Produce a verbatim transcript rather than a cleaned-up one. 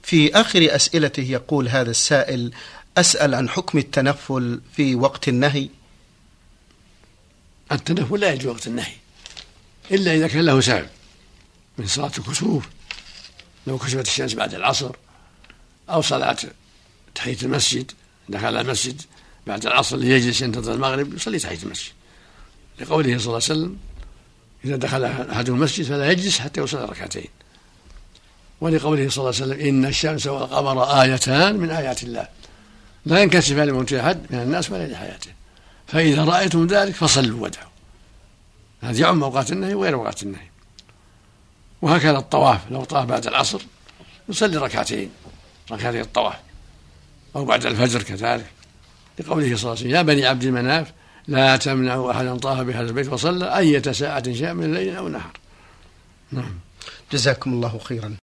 في آخر أسئلته يقول هذا السائل: أسأل عن حكم التنفل في وقت النهي. التنفل لا يجوز وقت النهي إلا إذا كان له سبب، من صلاة الكسوف لو كسفت الشمس بعد العصر، أو صلاة تحية المسجد، دخل المسجد بعد العصر ليجلس ينتظر المغرب يصلي تحية المسجد، لقوله صلى الله عليه وسلم: إذا دخل أحدهم المسجد فلا يجلس حتى يصلي ركعتين، ولقوله صلى الله عليه وسلم: إن الشمس والقمر آيتان من آيات الله لا ينكسفان لموت أحد من الناس ولا لحياته، فإذا رأيتم ذلك فصلوا وادعوا. هذا يعم أوقات النهي وغير أوقات النهي. وهكذا الطواف، لو طاف بعد العصر يصلي ركعتين، ركعتين الطواف، أو بعد الفجر كذلك، لقوله صلى الله عليه وسلم: يا بني عبد المناف لا تمنعوا أحدا طاف بهذا البيت وصلى أية ساعة شاء من الليل أو نهار. نعم. جزاكم الله خيرا.